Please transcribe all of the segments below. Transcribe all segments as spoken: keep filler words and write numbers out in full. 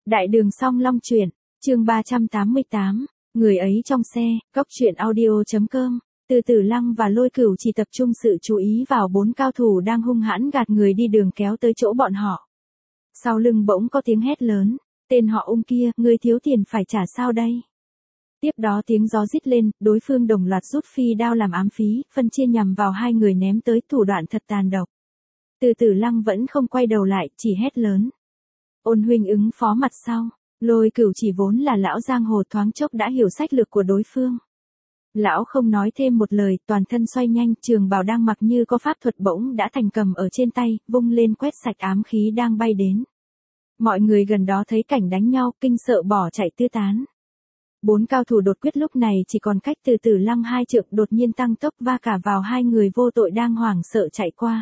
Đại đường Song Long truyện, chương ba trăm tám mươi tám, người ấy trong xe, cốc truyện audio.com. Từ Tử Lăng và Lôi Cửu chỉ tập trung sự chú ý vào bốn cao thủ đang hung hãn gạt người đi đường kéo tới chỗ bọn họ. Sau lưng bỗng có tiếng hét lớn, tên họ Ung kia, ngươi thiếu tiền phải trả sao đây? Tiếp đó tiếng gió rít lên, đối phương đồng loạt rút phi đao làm ám phí, phân chia nhằm vào hai người ném tới, thủ đoạn thật tàn độc. Từ Tử Lăng vẫn không quay đầu lại, chỉ hét lớn. Ôn huynh ứng phó mặt sau. Lôi Cửu chỉ vốn là lão giang hồ, thoáng chốc đã hiểu sách lược của đối phương. Lão không nói thêm một lời, toàn thân xoay nhanh, trường bào đang mặc như có pháp thuật bỗng đã thành cầm ở trên tay, vung lên quét sạch ám khí đang bay đến. Mọi người gần đó thấy cảnh đánh nhau, kinh sợ bỏ chạy tứ tán. Bốn cao thủ đột quyết lúc này chỉ còn cách Từ Tử Lăng hai trượng, đột nhiên tăng tốc va cả vào hai người vô tội đang hoảng sợ chạy qua.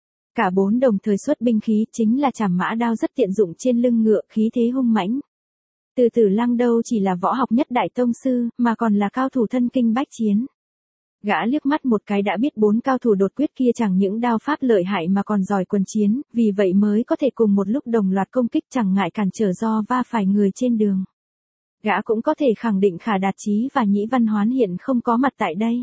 Cả bốn đồng thời xuất binh khí, chính là trảm mã đao rất tiện dụng trên lưng ngựa, khí thế hung mãnh. Từ Tử Lăng đâu chỉ là võ học nhất đại tông sư, mà còn là cao thủ thân kinh bách chiến. Gã liếc mắt một cái đã biết bốn cao thủ đột quyết kia chẳng những đao pháp lợi hại mà còn giỏi quân chiến, vì vậy mới có thể cùng một lúc đồng loạt công kích, chẳng ngại cản trở do va phải người trên đường. Gã cũng có thể khẳng định Khả Đạt Chí và Nhĩ Văn Hoán hiện không có mặt tại đây.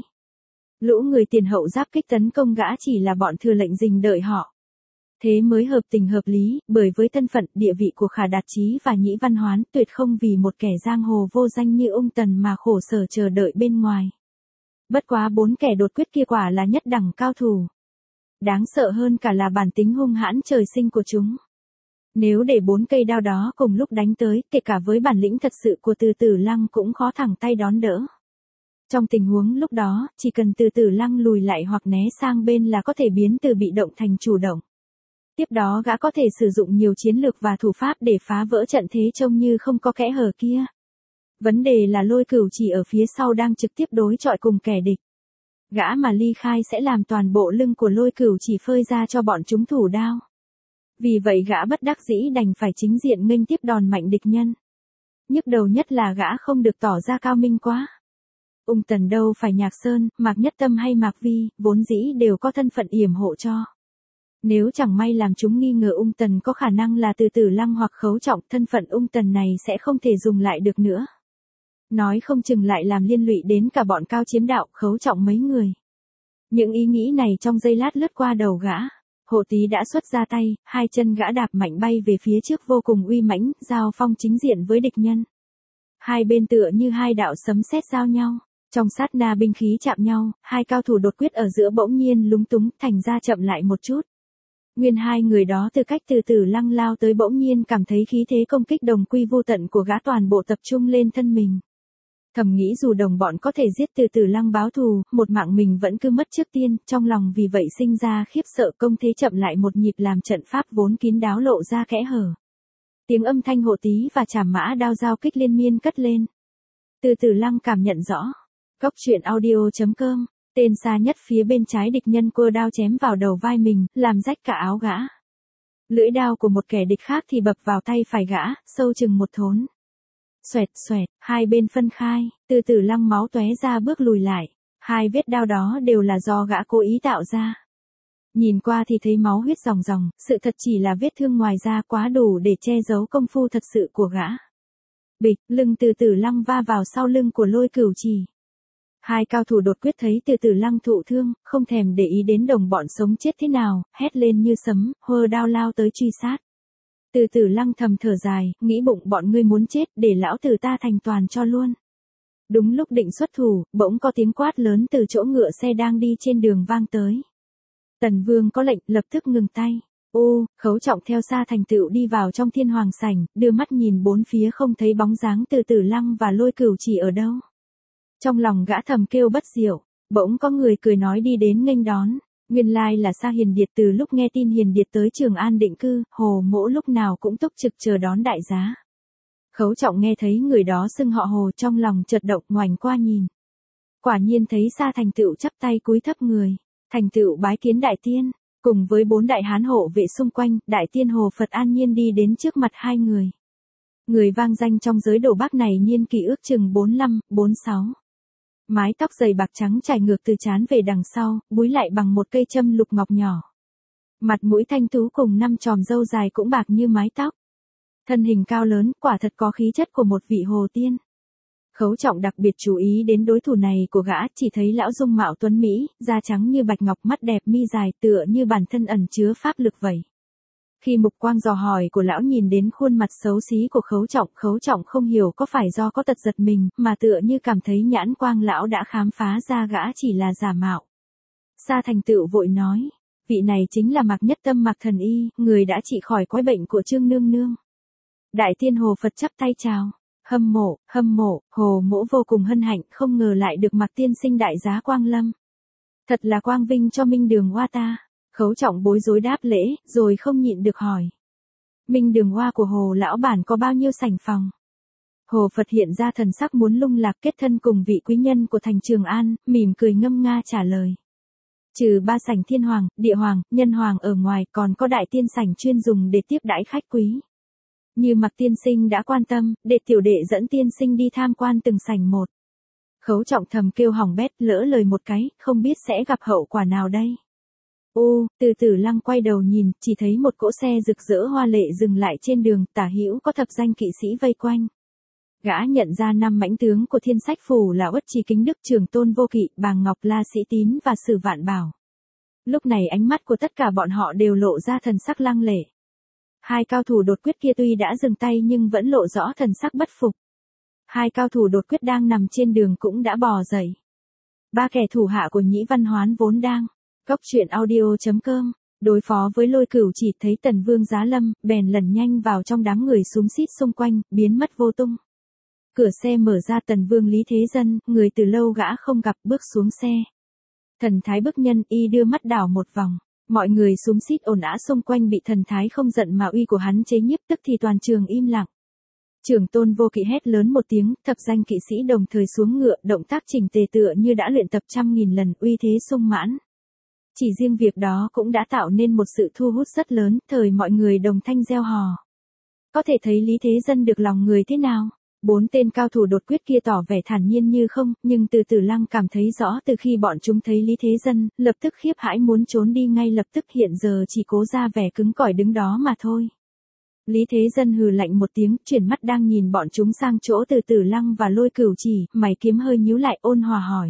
Lũ người tiền hậu giáp kích tấn công gã chỉ là bọn thừa lệnh dình đợi họ. Thế mới hợp tình hợp lý, bởi với thân phận, địa vị của Khả Đạt Chí và Nhĩ Văn Hoán tuyệt không vì một kẻ giang hồ vô danh như Ung Tần mà khổ sở chờ đợi bên ngoài. Bất quá bốn kẻ đột quyết kia quả là nhất đẳng cao thủ. Đáng sợ hơn cả là bản tính hung hãn trời sinh của chúng. Nếu để bốn cây đao đó cùng lúc đánh tới, kể cả với bản lĩnh thật sự của Từ Tử Lăng cũng khó thẳng tay đón đỡ. Trong tình huống lúc đó, chỉ cần Từ Tử Lăng lùi lại hoặc né sang bên là có thể biến từ bị động thành chủ động. Tiếp đó gã có thể sử dụng nhiều chiến lược và thủ pháp để phá vỡ trận thế trông như không có kẽ hở kia. Vấn đề là Lôi Cửu chỉ ở phía sau đang trực tiếp đối chọi cùng kẻ địch. Gã mà ly khai sẽ làm toàn bộ lưng của Lôi Cửu chỉ phơi ra cho bọn chúng thủ đao. Vì vậy gã bất đắc dĩ đành phải chính diện nghênh tiếp đòn mạnh địch nhân. Nhức đầu nhất là gã không được tỏ ra cao minh quá. Ung Tần đâu phải Nhạc Sơn, Mạc Nhất Tâm hay Mạc Vi, vốn dĩ đều có thân phận yểm hộ cho. Nếu chẳng may làm chúng nghi ngờ Ung Tần có khả năng là Từ Tử Lăng hoặc Khấu Trọng, thân phận Ung Tần này sẽ không thể dùng lại được nữa. Nói không chừng lại làm liên lụy đến cả bọn Cao Chiếm Đạo, Khấu Trọng mấy người. Những ý nghĩ này trong giây lát lướt qua đầu gã. Hộ Tý đã xuất ra tay, hai chân gã đạp mạnh bay về phía trước vô cùng uy mãnh, giao phong chính diện với địch nhân. Hai bên tựa như hai đạo sấm sét giao nhau. Trong sát na binh khí chạm nhau, hai cao thủ đột quyết ở giữa bỗng nhiên lúng túng, thành ra chậm lại một chút. Nguyên hai người đó từ cách Từ Tử Lăng lao tới bỗng nhiên cảm thấy khí thế công kích đồng quy vô tận của gã toàn bộ tập trung lên thân mình. Thầm nghĩ dù đồng bọn có thể giết Từ Tử Lăng báo thù, một mạng mình vẫn cứ mất trước tiên, trong lòng vì vậy sinh ra khiếp sợ, công thế chậm lại một nhịp làm trận pháp vốn kín đáo lộ ra kẽ hở. Tiếng âm thanh hộ tý và trảm mã đao giao kích liên miên cất lên. Từ Tử Lăng cảm nhận rõ. Cốc truyện audio.com. Tên xa nhất phía bên trái địch nhân cua đao chém vào đầu vai mình, làm rách cả áo gã. Lưỡi đao của một kẻ địch khác thì bập vào tay phải gã, sâu chừng một thốn. Xoẹt xoẹt, hai bên phân khai, Từ Tử Lăng máu tóe ra bước lùi lại. Hai vết đao đó đều là do gã cố ý tạo ra. Nhìn qua thì thấy máu huyết ròng ròng, sự thật chỉ là vết thương ngoài da quá đủ để che giấu công phu thật sự của gã. Bịch, lưng Từ Tử Lăng va vào sau lưng của Lôi Cửu Trì. Hai cao thủ đột quyết thấy Từ Tử Lăng thụ thương, không thèm để ý đến đồng bọn sống chết thế nào, hét lên như sấm, hơ đao lao tới truy sát. Từ Tử Lăng thầm thở dài, nghĩ bụng bọn ngươi muốn chết, để lão tử ta thành toàn cho luôn. Đúng lúc định xuất thủ, bỗng có tiếng quát lớn từ chỗ ngựa xe đang đi trên đường vang tới. Tần Vương có lệnh, lập tức ngừng tay. Ô, Khấu Trọng theo xa thành tựu đi vào trong Thiên Hoàng sảnh, đưa mắt nhìn bốn phía không thấy bóng dáng Từ Tử Lăng và Lôi Cửu chỉ ở đâu. Trong lòng gã thầm kêu bất diệu, bỗng có người cười nói đi đến nghênh đón. Nguyên lai là Sa Hiền Điệt, từ lúc nghe tin Hiền Điệt tới Trường An định cư, Hồ Mỗ lúc nào cũng túc trực chờ đón đại giá. Khấu Trọng nghe thấy người đó xưng họ Hồ, trong lòng chợt động, ngoảnh qua nhìn. Quả nhiên thấy Sa Thành Tựu chắp tay cúi thấp người. Thành Tựu bái kiến đại tiên, cùng với bốn đại hán hộ vệ xung quanh, đại tiên Hồ Phật an nhiên đi đến trước mặt hai người. Người vang danh trong giới đồ Bắc này niên kỷ ước chừng bốn lăm, bốn sáu. Mái tóc dày bạc trắng trải ngược từ trán về đằng sau, búi lại bằng một cây châm lục ngọc nhỏ. Mặt mũi thanh tú cùng năm chòm râu dài cũng bạc như mái tóc. Thân hình cao lớn, quả thật có khí chất của một vị hồ tiên. Khấu Trọng đặc biệt chú ý đến đối thủ này của gã, chỉ thấy lão dung mạo tuấn mỹ, da trắng như bạch ngọc, mắt đẹp mi dài tựa như bản thân ẩn chứa pháp lực vậy. Khi mục quang dò hỏi của lão nhìn đến khuôn mặt xấu xí của Khấu Trọng, Khấu Trọng không hiểu có phải do có tật giật mình, mà tựa như cảm thấy nhãn quang lão đã khám phá ra gã chỉ là giả mạo. Sa Thành Tựu vội nói, vị này chính là Mạc Nhất Tâm Mạc Thần Y, người đã trị khỏi quái bệnh của Trương Nương Nương. Đại Tiên Hồ Phật chắp tay chào, hâm mộ, hâm mộ, Hồ Mỗ vô cùng hân hạnh, không ngờ lại được Mạc tiên sinh đại giá quang lâm. Thật là quang vinh cho Minh Đường Hoa ta. Khấu Trọng bối rối đáp lễ, rồi không nhịn được hỏi. Minh Đường Hoa của Hồ lão bản có bao nhiêu sảnh phòng? Hồ Phật hiện ra thần sắc muốn lung lạc, kết thân cùng vị quý nhân của thành Trường An, mỉm cười ngâm nga trả lời. Trừ ba sảnh thiên hoàng, địa hoàng, nhân hoàng ở ngoài, còn có đại tiên sảnh chuyên dùng để tiếp đãi khách quý. Như Mạc tiên sinh đã quan tâm, để tiểu đệ dẫn tiên sinh đi tham quan từng sảnh một. Khấu Trọng thầm kêu hỏng bét, lỡ lời một cái, không biết sẽ gặp hậu quả nào đây. Ô, Từ Tử Lăng quay đầu nhìn, chỉ thấy một cỗ xe rực rỡ hoa lệ dừng lại trên đường, tả hữu có thập danh kỵ sĩ vây quanh. Gã nhận ra năm mãnh tướng của Thiên Sách Phủ là Uất Trí Kính Đức, Trường Tôn Vô Kỵ, Bàng Ngọc La Sĩ Tín và Sử Vạn Bảo. Lúc này ánh mắt của tất cả bọn họ đều lộ ra thần sắc lăng lệ. Hai cao thủ đột quyết kia tuy đã dừng tay nhưng vẫn lộ rõ thần sắc bất phục. Hai cao thủ đột quyết đang nằm trên đường cũng đã bò dậy. Ba kẻ thủ hạ của Nhĩ Văn Hoán vốn đang Cốc truyện audio chấm com đối phó với Lôi Cửu chỉ thấy Tần Vương giá lâm, bèn lần nhanh vào trong đám người xúm xít xung quanh, biến mất vô tung. Cửa xe mở ra, Tần Vương Lý Thế Dân, người từ lâu gã không gặp, bước xuống xe. Thần thái bức nhân, y đưa mắt đảo một vòng. Mọi người xúm xít ồn ào xung quanh bị thần thái không giận mà uy của hắn chế nhiếp, tức thì toàn trường im lặng. Trường Tôn Vô Kỵ hét lớn một tiếng, thập danh kỵ sĩ đồng thời xuống ngựa, động tác chỉnh tề tựa như đã luyện tập trăm nghìn lần, uy thế sung mãn. Chỉ riêng việc đó cũng đã tạo nên một sự thu hút rất lớn, thời mọi người đồng thanh reo hò. Có thể thấy Lý Thế Dân được lòng người thế nào? Bốn tên cao thủ đột quyết kia tỏ vẻ thản nhiên như không, nhưng Từ Tử Lăng cảm thấy rõ từ khi bọn chúng thấy Lý Thế Dân, lập tức khiếp hãi muốn trốn đi ngay lập tức, hiện giờ chỉ cố ra vẻ cứng cỏi đứng đó mà thôi. Lý Thế Dân hừ lạnh một tiếng, chuyển mắt đang nhìn bọn chúng sang chỗ Từ Tử Lăng và Lôi Cửu chỉ, mày kiếm hơi nhíu lại, ôn hòa hỏi.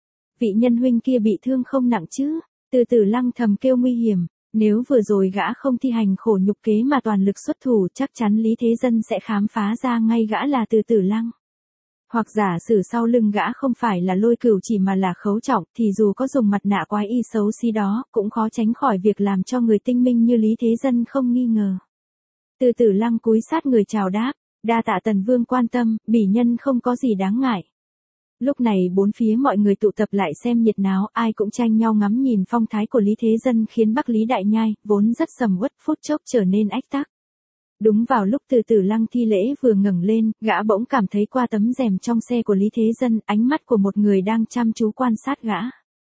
Vị nhân huynh kia bị thương không nặng chứ? Từ Tử Lăng thầm kêu nguy hiểm, nếu vừa rồi gã không thi hành khổ nhục kế mà toàn lực xuất thủ, chắc chắn Lý Thế Dân sẽ khám phá ra ngay gã là Từ Tử Lăng. Hoặc giả sử sau lưng gã không phải là Lôi Cửu chỉ mà là Khấu Trọng, thì dù có dùng mặt nạ quái y xấu xí đó, cũng khó tránh khỏi việc làm cho người tinh minh như Lý Thế Dân không nghi ngờ. Từ Tử Lăng cúi sát người chào đáp, đa tạ Tần Vương quan tâm, bỉ nhân không có gì đáng ngại. Lúc này bốn phía mọi người tụ tập lại xem nhiệt náo, ai cũng tranh nhau ngắm nhìn phong thái của Lý Thế Dân, khiến Bắc Lý Đại Nhai, vốn rất sầm uất, phút chốc trở nên ách tắc. Đúng vào lúc Từ Tử Lăng thi lễ vừa ngẩng lên, gã bỗng cảm thấy qua tấm rèm trong xe của Lý Thế Dân, ánh mắt của một người đang chăm chú quan sát gã.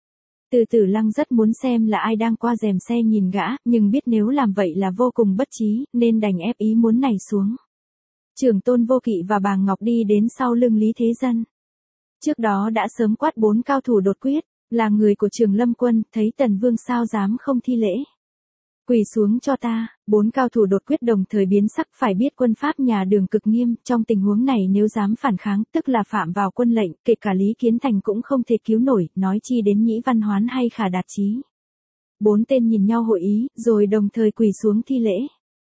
Từ Tử Lăng rất muốn xem là ai đang qua rèm xe nhìn gã, nhưng biết nếu làm vậy là vô cùng bất trí, nên đành ép ý muốn này xuống. Trường Tôn Vô Kỵ và Bàng Ngọc đi đến sau lưng Lý Thế Dân. Trước đó đã sớm quát bốn cao thủ đột quyết, là người của Trường Lâm Quân, thấy Tần Vương sao dám không thi lễ. Quỳ xuống cho ta, bốn cao thủ đột quyết đồng thời biến sắc, phải biết quân pháp nhà Đường cực nghiêm, trong tình huống này nếu dám phản kháng, tức là phạm vào quân lệnh, kể cả Lý Kiến Thành cũng không thể cứu nổi, nói chi đến Nhĩ Văn Hoán hay Khả Đạt Chí. Bốn tên nhìn nhau hội ý, rồi đồng thời quỳ xuống thi lễ.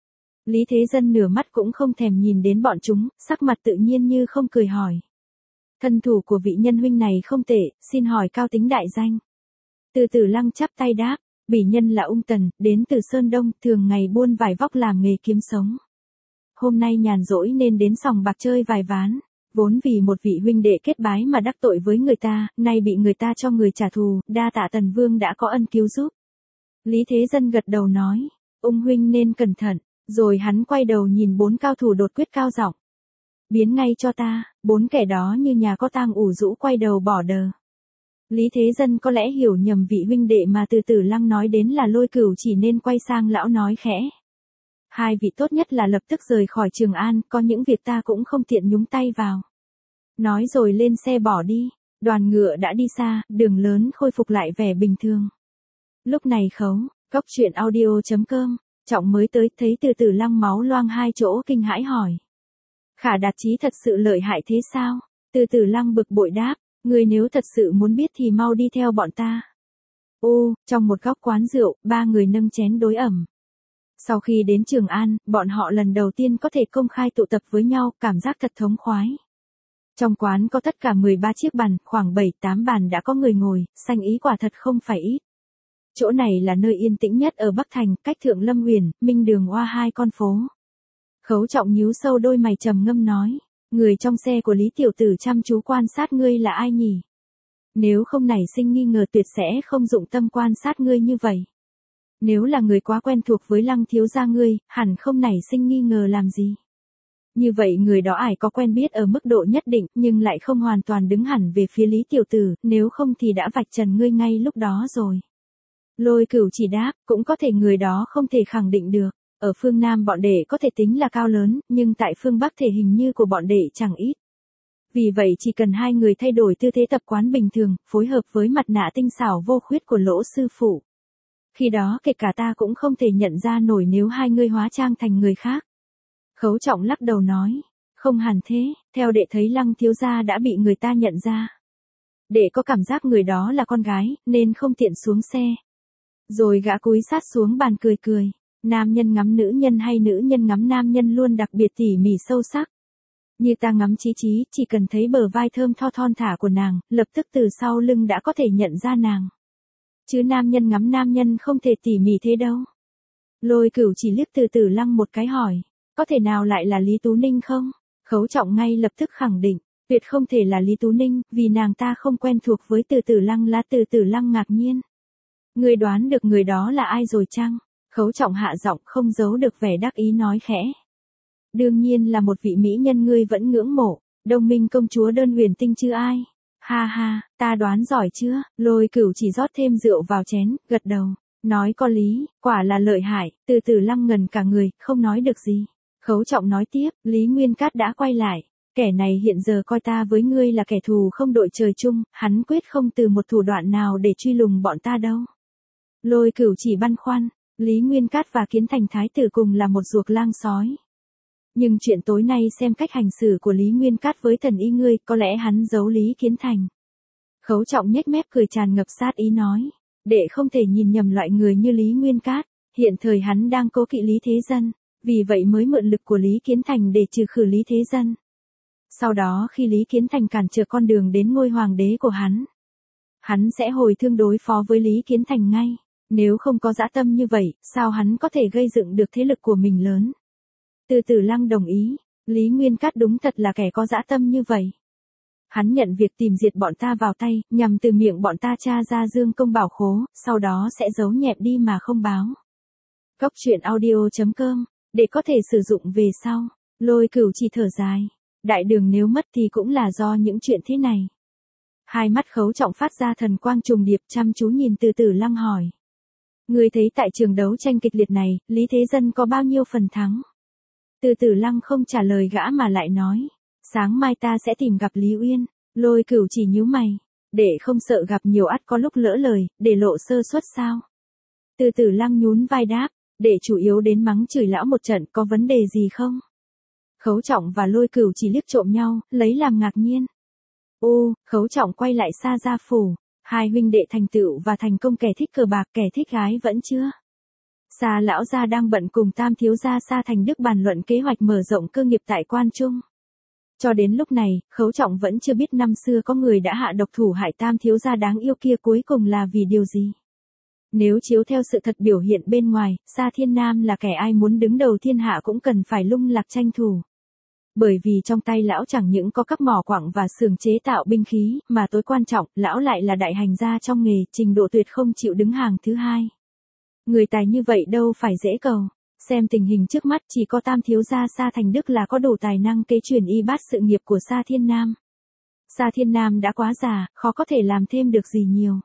Lý Thế Dân nửa mắt cũng không thèm nhìn đến bọn chúng, sắc mặt tự nhiên như không, cười hỏi. Thân thủ của vị nhân huynh này không tệ, xin hỏi cao tính đại danh. Từ Tử Lăng chắp tay đáp, bỉ nhân là Ung Tần, đến từ Sơn Đông, thường ngày buôn vải vóc làm nghề kiếm sống. Hôm nay nhàn rỗi nên đến sòng bạc chơi vài ván, vốn vì một vị huynh đệ kết bái mà đắc tội với người ta, nay bị người ta cho người trả thù, đa tạ Tần Vương đã có ân cứu giúp. Lý Thế Dân gật đầu nói, Ung huynh nên cẩn thận, rồi hắn quay đầu nhìn bốn cao thủ đột quyết cao giọng. Biến ngay cho ta, bốn kẻ đó như nhà có tang ủ rũ quay đầu bỏ đờ. Lý Thế Dân có lẽ hiểu nhầm vị huynh đệ mà Từ Tử Lăng nói đến là Lôi Cửu chỉ, nên quay sang lão nói khẽ. Hai vị tốt nhất là lập tức rời khỏi Trường An, có những việc ta cũng không tiện nhúng tay vào. Nói rồi lên xe bỏ đi, đoàn ngựa đã đi xa, đường lớn khôi phục lại vẻ bình thường. Lúc này Khấu, Cốc truyện audio chấm com Trọng mới tới thấy Từ Từ Lăng máu loang hai chỗ kinh hãi hỏi. Khả Đạt Chí thật sự lợi hại thế sao? Từ Từ Lăng bực bội đáp, người nếu thật sự muốn biết thì mau đi theo bọn ta. Ô, trong một góc quán rượu, ba người nâng chén đối ẩm. Sau khi đến Trường An, bọn họ lần đầu tiên có thể công khai tụ tập với nhau, cảm giác thật thống khoái. Trong quán có tất cả mười ba chiếc bàn, khoảng bảy tám bàn đã có người ngồi, sanh ý quả thật không phải ít. Chỗ này là nơi yên tĩnh nhất ở Bắc Thành, cách Thượng Lâm Huyền, Minh Đường oa hai con phố. Khấu Trọng nhíu sâu đôi mày trầm ngâm nói, người trong xe của Lý tiểu tử chăm chú quan sát ngươi là ai nhỉ? Nếu không nảy sinh nghi ngờ tuyệt sẽ không dụng tâm quan sát ngươi như vậy. Nếu là người quá quen thuộc với Lăng thiếu gia ngươi, hẳn không nảy sinh nghi ngờ làm gì. Như vậy người đó ải có quen biết ở mức độ nhất định, nhưng lại không hoàn toàn đứng hẳn về phía Lý tiểu tử, nếu không thì đã vạch trần ngươi ngay lúc đó rồi. Lôi Cửu chỉ đáp, cũng có thể người đó không thể khẳng định được. Ở phương Nam bọn đệ có thể tính là cao lớn, nhưng tại phương Bắc thể hình như của bọn đệ chẳng ít. Vì vậy chỉ cần hai người thay đổi tư thế tập quán bình thường, phối hợp với mặt nạ tinh xảo vô khuyết của Lỗ sư phụ. Khi đó kể cả ta cũng không thể nhận ra nổi nếu hai người hóa trang thành người khác. Khấu Trọng lắc đầu nói, không hẳn thế, theo đệ thấy Lăng thiếu gia đã bị người ta nhận ra. Đệ có cảm giác người đó là con gái, nên không tiện xuống xe. Rồi gã cúi sát xuống bàn cười cười, nam nhân ngắm nữ nhân hay nữ nhân ngắm nam nhân luôn đặc biệt tỉ mỉ sâu sắc. Như ta ngắm Chí Chí, chỉ cần thấy bờ vai thơm tho thon thả của nàng, lập tức từ sau lưng đã có thể nhận ra nàng. Chứ nam nhân ngắm nam nhân không thể tỉ mỉ thế đâu. Lôi Cửu chỉ liếc Từ Từ Lăng một cái hỏi, có thể nào lại là Lý Tú Ninh không? Khấu Trọng ngay lập tức khẳng định, tuyệt không thể là Lý Tú Ninh, vì nàng ta không quen thuộc với Từ Từ Lăng. Là Từ Từ Lăng ngạc nhiên. Ngươi đoán được người đó là ai rồi chăng? Khấu Trọng hạ giọng không giấu được vẻ đắc ý nói khẽ. Đương nhiên là một vị mỹ nhân ngươi vẫn ngưỡng mộ, Đông Minh công chúa Đơn Huyền Tinh chứ ai. Ha ha, ta đoán giỏi chưa? Lôi Cửu chỉ rót thêm rượu vào chén, gật đầu, nói có lý, quả là lợi hại. Từ Từ Lăng ngần cả người, không nói được gì. Khấu Trọng nói tiếp, Lý Nguyên Cát đã quay lại. Kẻ này hiện giờ coi ta với ngươi là kẻ thù không đội trời chung, hắn quyết không từ một thủ đoạn nào để truy lùng bọn ta đâu. Lôi Cửu chỉ băn khoăn, Lý Nguyên Cát và Kiến Thành Thái tử cùng là một ruột lang sói. Nhưng chuyện tối nay xem cách hành xử của Lý Nguyên Cát với thần y ngươi, có lẽ hắn giấu Lý Kiến Thành. Khấu Trọng nhếch mép cười tràn ngập sát ý nói, đệ không thể nhìn nhầm loại người như Lý Nguyên Cát, hiện thời hắn đang cố kỵ Lý Thế Dân, vì vậy mới mượn lực của Lý Kiến Thành để trừ khử Lý Thế Dân. Sau đó khi Lý Kiến Thành cản trở con đường đến ngôi hoàng đế của hắn, hắn sẽ hồi thương đối phó với Lý Kiến Thành ngay. Nếu không có dã tâm như vậy, sao hắn có thể gây dựng được thế lực của mình lớn? Từ Từ Lăng đồng ý, Lý Nguyên Cát đúng thật là kẻ có dã tâm như vậy. Hắn nhận việc tìm diệt bọn ta vào tay, nhằm từ miệng bọn ta tra ra dương công bảo khố, sau đó sẽ giấu nhẹm đi mà không báo. Cốc truyện audio chấm com, để có thể sử dụng về sau. Lôi Cửu chỉ thở dài, đại đường nếu mất thì cũng là do những chuyện thế này. Hai mắt Khấu Trọng phát ra thần quang trùng điệp, chăm chú nhìn Từ Từ Lăng hỏi. Ngươi thấy tại trường đấu tranh kịch liệt này, Lý Thế Dân có bao nhiêu phần thắng? Từ Từ Lăng không trả lời gã mà lại nói, sáng mai ta sẽ tìm gặp Lý Uyên. Lôi Cửu chỉ nhíu mày, để không sợ gặp nhiều ắt có lúc lỡ lời, để lộ sơ suất sao? Từ Từ Lăng nhún vai đáp, để chủ yếu đến mắng chửi lão một trận, có vấn đề gì không? Khấu Trọng và Lôi Cửu chỉ liếc trộm nhau, lấy làm ngạc nhiên. Ô, Khấu Trọng quay lại Sa Gia phủ, hai huynh đệ thành tựu và thành công, kẻ thích cờ bạc kẻ thích gái vẫn chưa. Sa lão gia đang bận cùng Tam thiếu gia Sa Thành Đức bàn luận kế hoạch mở rộng cơ nghiệp tại Quan Trung. Cho đến lúc này, Khấu Trọng vẫn chưa biết năm xưa có người đã hạ độc thủ hại Tam thiếu gia đáng yêu kia cuối cùng là vì điều gì. Nếu chiếu theo sự thật biểu hiện bên ngoài, Sa Thiên Nam là kẻ ai muốn đứng đầu thiên hạ cũng cần phải lung lạc tranh thủ. Bởi vì trong tay lão chẳng những có các mỏ quặng và xưởng chế tạo binh khí, mà tối quan trọng, lão lại là đại hành gia trong nghề, trình độ tuyệt không chịu đứng hàng thứ hai. Người tài như vậy đâu phải dễ cầu. Xem tình hình trước mắt chỉ có Tam thiếu gia Sa Thành Đức là có đủ tài năng kế truyền y bát sự nghiệp của Sa Thiên Nam. Sa Thiên Nam đã quá già, khó có thể làm thêm được gì nhiều.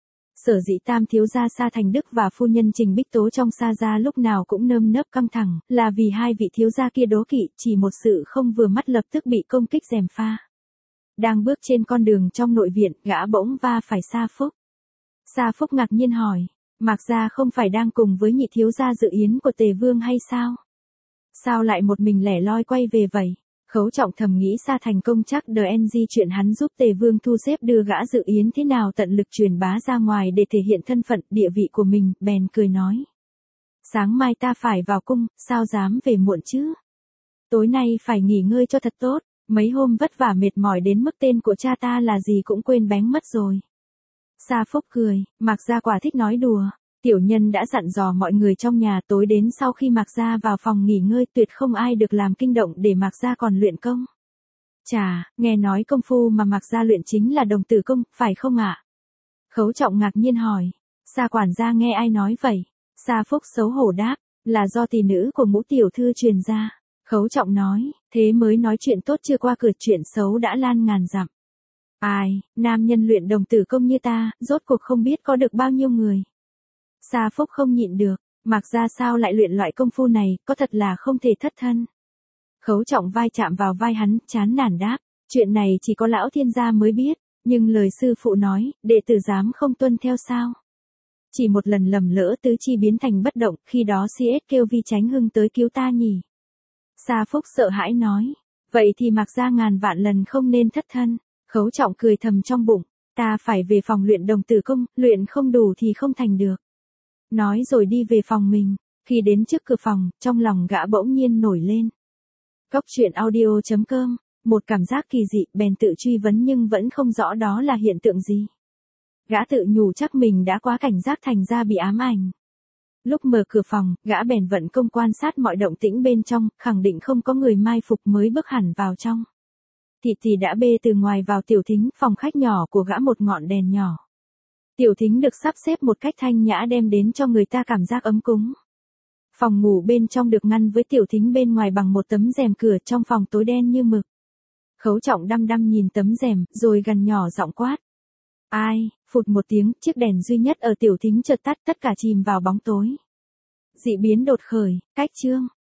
Sở dĩ Tam thiếu gia Sa Thành Đức và phu nhân Trình Bích Tố trong Sa gia lúc nào cũng nơm nớp căng thẳng, là vì hai vị thiếu gia kia đố kỵ, chỉ một sự không vừa mắt lập tức bị công kích gièm pha. Đang bước trên con đường trong nội viện, gã bỗng va phải Sa Phúc. Sa Phúc ngạc nhiên hỏi, Mạc Gia không phải đang cùng với nhị thiếu gia dự yến của Tề Vương hay sao? Sao lại một mình lẻ loi quay về vậy? Khấu Trọng thầm nghĩ Sa thành công chắc đờ en giê chuyện hắn giúp Tề Vương thu xếp đưa gã dự yến thế nào tận lực truyền bá ra ngoài để thể hiện thân phận, địa vị của mình, bèn cười nói. Sáng mai ta phải vào cung, sao dám về muộn chứ? Tối nay phải nghỉ ngơi cho thật tốt, mấy hôm vất vả mệt mỏi đến mức tên của cha ta là gì cũng quên bén mất rồi. Sa Phúc cười, Mạc Gia quả thích nói đùa. Tiểu nhân đã dặn dò mọi người trong nhà tối đến sau khi Mạc Gia vào phòng nghỉ ngơi tuyệt không ai được làm kinh động để Mạc Gia còn luyện công. Chà, nghe nói công phu mà Mạc Gia luyện chính là đồng tử công, phải không ạ? Khấu Trọng ngạc nhiên hỏi. Sa quản gia nghe ai nói vậy? Sa Phúc xấu hổ đáp, là do tỷ nữ của Ngũ tiểu thư truyền ra. Khấu Trọng nói, thế mới nói chuyện tốt chưa qua cửa chuyện xấu đã lan ngàn dặm. Ai, nam nhân luyện đồng tử công như ta, rốt cuộc không biết có được bao nhiêu người. Sa Phúc không nhịn được, Mạc Gia sao lại luyện loại công phu này, có thật là không thể thất thân. Khấu Trọng vai chạm vào vai hắn, chán nản đáp, chuyện này chỉ có lão thiên gia mới biết, nhưng lời sư phụ nói, đệ tử dám không tuân theo sao? Chỉ một lần lầm lỡ tứ chi biến thành bất động, khi đó xê ét kêu Vi Chánh Hưng tới cứu ta nhỉ. Sa Phúc sợ hãi nói, vậy thì Mạc Gia ngàn vạn lần không nên thất thân. Khấu Trọng cười thầm trong bụng, ta phải về phòng luyện đồng tử công, luyện không đủ thì không thành được. Nói rồi đi về phòng mình, khi đến trước cửa phòng, trong lòng gã bỗng nhiên nổi lên. Cốc truyện audio chấm com, một cảm giác kỳ dị, bèn tự truy vấn nhưng vẫn không rõ đó là hiện tượng gì. Gã tự nhủ chắc mình đã quá cảnh giác thành ra bị ám ảnh. Lúc mở cửa phòng, gã bèn vận công quan sát mọi động tĩnh bên trong, khẳng định không có người mai phục mới bước hẳn vào trong. Thị thì đã bê từ ngoài vào tiểu thính, phòng khách nhỏ của gã một ngọn đèn nhỏ. Tiểu thính được sắp xếp một cách thanh nhã đem đến cho người ta cảm giác ấm cúng. Phòng ngủ bên trong được ngăn với tiểu thính bên ngoài bằng một tấm rèm cửa, trong phòng tối đen như mực. Khấu Trọng đăm đăm nhìn tấm rèm, rồi gằn nhỏ giọng quát. Ai, phụt một tiếng, chiếc đèn duy nhất ở tiểu thính chợt tắt, tất cả chìm vào bóng tối. Dị biến đột khởi, cách chương.